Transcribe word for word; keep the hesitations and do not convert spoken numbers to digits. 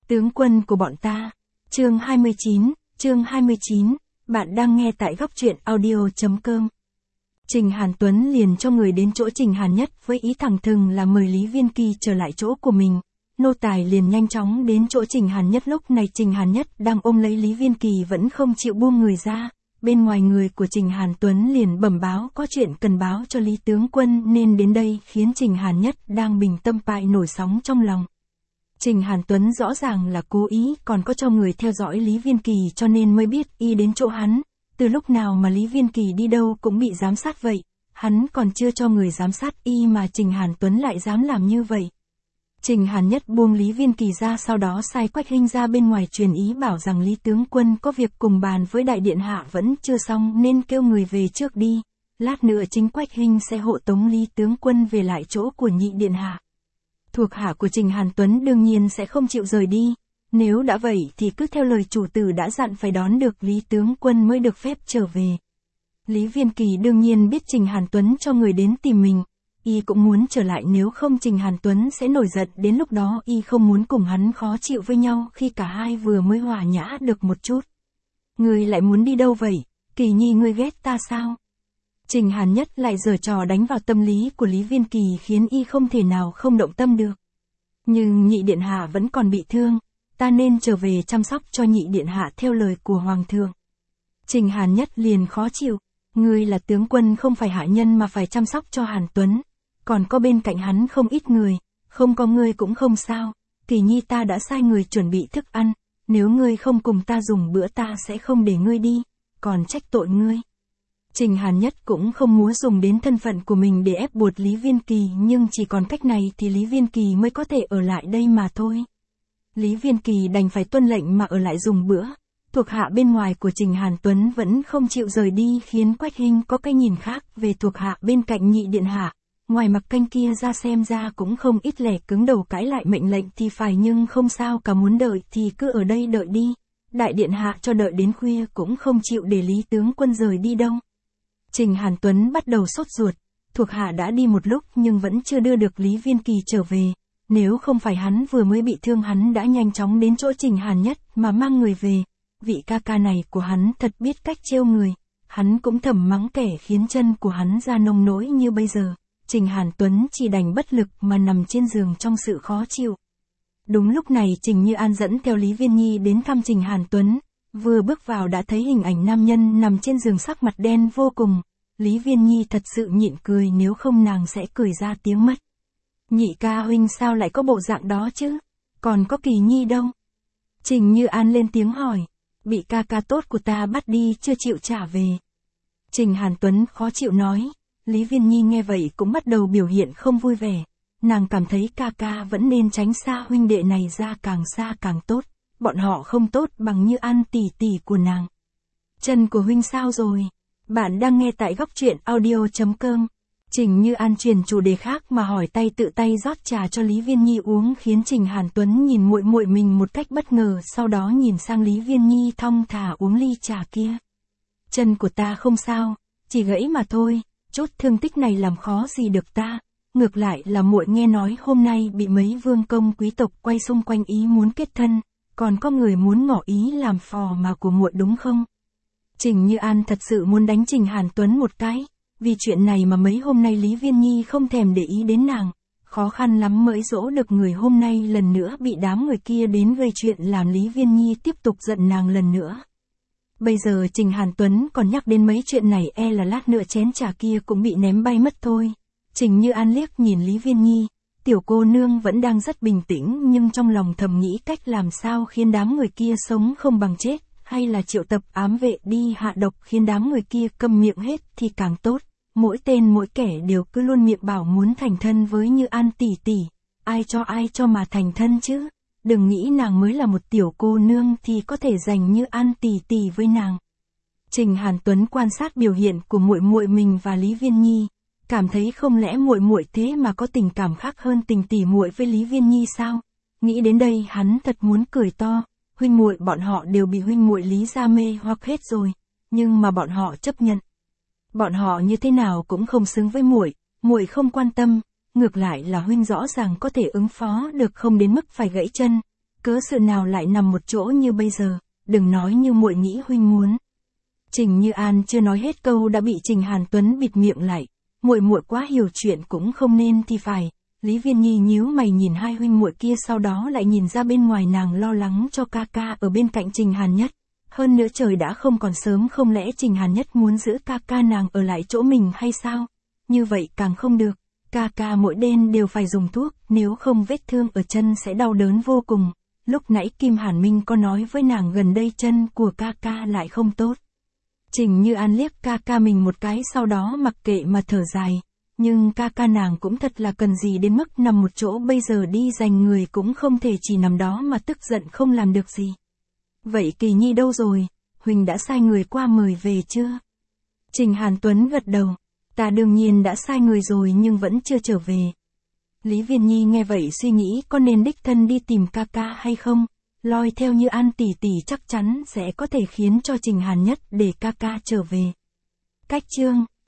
Tướng quân của bọn ta. Chương hai mươi chín, chương hai mươi chín, bạn đang nghe tại góc truyện audio chấm com. Trình Hàn Tuấn liền cho người đến chỗ Trình Hàn Nhất với ý thẳng thừng là mời Lý Viên Kỳ trở lại chỗ của mình. Nô tài liền nhanh chóng đến chỗ Trình Hàn Nhất, lúc này Trình Hàn Nhất đang ôm lấy Lý Viên Kỳ vẫn không chịu buông người ra. Bên ngoài người của Trình Hàn Tuấn liền bẩm báo có chuyện cần báo cho Lý tướng quân nên đến đây, khiến Trình Hàn Nhất đang bình tâm bại nổi sóng trong lòng. Trình Hàn Tuấn rõ ràng là cố ý, còn có cho người theo dõi Lý Viên Kỳ cho nên mới biết y đến chỗ hắn. Từ lúc nào mà Lý Viên Kỳ đi đâu cũng bị giám sát vậy, hắn còn chưa cho người giám sát y mà Trình Hàn Tuấn lại dám làm như vậy. Trình Hàn Nhất buông Lý Viên Kỳ ra, sau đó sai Quách Hinh ra bên ngoài truyền ý bảo rằng Lý tướng quân có việc cùng bàn với đại điện hạ vẫn chưa xong nên kêu người về trước đi. Lát nữa chính Quách Hinh sẽ hộ tống Lý tướng quân về lại chỗ của nhị điện hạ. Thuộc hạ của Trình Hàn Tuấn đương nhiên sẽ không chịu rời đi. Nếu đã vậy thì cứ theo lời chủ tử đã dặn, phải đón được Lý tướng quân mới được phép trở về. Lý Viên Kỳ đương nhiên biết Trình Hàn Tuấn cho người đến tìm mình. Y cũng muốn trở lại, nếu không Trình Hàn Tuấn sẽ nổi giận, đến lúc đó y không muốn cùng hắn khó chịu với nhau khi cả hai vừa mới hòa nhã được một chút. Ngươi lại muốn đi đâu vậy? Kỳ nhi, ngươi ghét ta sao? Trình Hàn Nhất lại giở trò đánh vào tâm lý của Lý Viên Kỳ, khiến y không thể nào không động tâm được. Nhưng nhị điện hạ vẫn còn bị thương, ta nên trở về chăm sóc cho nhị điện hạ theo lời của hoàng thượng. Trình Hàn Nhất liền khó chịu, ngươi là tướng quân không phải hạ nhân mà phải chăm sóc cho Hàn Tuấn, còn có bên cạnh hắn không ít người, không có ngươi cũng không sao. Kỳ nhi, ta đã sai người chuẩn bị thức ăn, nếu ngươi không cùng ta dùng bữa ta sẽ không để ngươi đi, còn trách tội ngươi. Trình Hàn Nhất cũng không muốn dùng đến thân phận của mình để ép buộc Lý Viên Kỳ, nhưng chỉ còn cách này thì Lý Viên Kỳ mới có thể ở lại đây mà thôi. Lý Viên Kỳ đành phải tuân lệnh mà ở lại dùng bữa. Thuộc hạ bên ngoài của Trình Hàn Tuấn vẫn không chịu rời đi, khiến Quách Hinh có cái nhìn khác về thuộc hạ bên cạnh nhị điện hạ. Ngoài mặt canh kia ra xem ra cũng không ít lẻ cứng đầu cãi lại mệnh lệnh thì phải, nhưng không sao cả, muốn đợi thì cứ ở đây đợi đi. Đại điện hạ cho đợi đến khuya cũng không chịu để Lý tướng quân rời đi đâu. Trình Hàn Tuấn bắt đầu sốt ruột, thuộc hạ đã đi một lúc nhưng vẫn chưa đưa được Lý Viên Kỳ trở về. Nếu không phải hắn vừa mới bị thương, hắn đã nhanh chóng đến chỗ Trình Hàn Nhất mà mang người về. Vị ca ca này của hắn thật biết cách trêu người. Hắn cũng thầm mắng kẻ khiến chân của hắn ra nông nỗi như bây giờ. Trình Hàn Tuấn chỉ đành bất lực mà nằm trên giường trong sự khó chịu. Đúng lúc này Trình Như An dẫn theo Lý Viên Nhi đến thăm Trình Hàn Tuấn. Vừa bước vào đã thấy hình ảnh nam nhân nằm trên giường, sắc mặt đen vô cùng. Lý Viên Nhi thật sự nhịn cười, nếu không nàng sẽ cười ra tiếng mất. Nhị ca huynh sao lại có bộ dạng đó chứ? Còn có Kỳ Nhi đâu? Trình Như An lên tiếng hỏi. Bị ca ca tốt của ta bắt đi, chưa chịu trả về. Trình Hàn Tuấn khó chịu nói. Lý Viên Nhi nghe vậy cũng bắt đầu biểu hiện không vui vẻ. Nàng cảm thấy ca ca vẫn nên tránh xa huynh đệ này ra, càng xa càng tốt. Bọn họ không tốt bằng Như An tỷ tỷ của nàng. Chân của huynh sao rồi? Bạn đang nghe tại góc truyện audio chấm com. Trình Như An chuyển chủ đề khác mà hỏi, tay tự tay rót trà cho Lý Viên Nhi uống, khiến Trình Hàn Tuấn nhìn muội muội mình một cách bất ngờ, sau đó nhìn sang Lý Viên Nhi thong thả uống ly trà kia. Chân của ta không sao, chỉ gãy mà thôi, chút thương tích này làm khó gì được ta. Ngược lại là muội nghe nói hôm nay bị mấy vương công quý tộc quay xung quanh ý muốn kết thân, còn có người muốn ngỏ ý làm phò mà của muội đúng không? Trình Như An thật sự muốn đánh Trình Hàn Tuấn một cái. Vì chuyện này mà mấy hôm nay Lý Viên Nhi không thèm để ý đến nàng. Khó khăn lắm mới dỗ được người, hôm nay lần nữa bị đám người kia đến gây chuyện làm Lý Viên Nhi tiếp tục giận nàng lần nữa. Bây giờ Trình Hàn Tuấn còn nhắc đến mấy chuyện này, e là lát nữa chén trà kia cũng bị ném bay mất thôi. Trình Như An liếc nhìn Lý Viên Nhi. Tiểu cô nương vẫn đang rất bình tĩnh nhưng trong lòng thầm nghĩ cách làm sao khiến đám người kia sống không bằng chết. Hay là triệu tập ám vệ đi hạ độc khiến đám người kia câm miệng hết thì càng tốt. Mỗi tên mỗi kẻ đều cứ luôn miệng bảo muốn thành thân với Như An tỷ tỷ. Ai cho ai cho mà thành thân chứ? Đừng nghĩ nàng mới là một tiểu cô nương thì có thể giành Như An tỷ tỷ với nàng. Trình Hàn Tuấn quan sát biểu hiện của muội muội mình và Lý Viên Nhi, cảm thấy không lẽ muội muội thế mà có tình cảm khác hơn tình tỉ muội với Lý Viên Nhi sao? Nghĩ đến đây hắn thật muốn cười to. Huynh muội bọn họ đều bị huynh muội Lý gia mê hoặc hết rồi, nhưng mà bọn họ chấp nhận. Bọn họ như thế nào cũng không xứng với muội, muội không quan tâm, ngược lại là huynh rõ ràng có thể ứng phó được, không đến mức phải gãy chân. cớ sự nào lại nằm một chỗ như bây giờ, đừng nói như muội nghĩ huynh muốn. Trình Như An chưa nói hết câu đã bị Trình Hàn Tuấn bịt miệng lại, muội muội quá hiểu chuyện cũng không nên thì phải. Lý Viên Nhi nhíu mày nhìn hai huynh muội kia, sau đó lại nhìn ra bên ngoài, nàng lo lắng cho ca ca ở bên cạnh Trình Hàn Nhất. Hơn nữa trời đã không còn sớm, không lẽ Trình Hàn Nhất muốn giữ ca ca nàng ở lại chỗ mình hay sao? Như vậy càng không được, ca ca mỗi đêm đều phải dùng thuốc, nếu không vết thương ở chân sẽ đau đớn vô cùng. Lúc nãy Kim Hàn Minh có nói với nàng gần đây chân của ca ca lại không tốt. Trình Như An liếc ca ca mình một cái, sau đó mặc kệ mà thở dài. Nhưng ca ca nàng cũng thật là cần gì đến mức nằm một chỗ, bây giờ đi giành người cũng không thể chỉ nằm đó mà tức giận không làm được gì. Vậy Kỳ Nhi đâu rồi, Huỳnh đã sai người qua mời về chưa? Trình Hàn Tuấn gật đầu, ta đương nhiên đã sai người rồi nhưng vẫn chưa trở về. Lý Viên Nhi nghe vậy suy nghĩ có nên đích thân đi tìm ca ca hay không, loi theo Như An tỷ tỷ chắc chắn sẽ có thể khiến cho Trình Hàn Nhất để ca ca trở về. Cách chương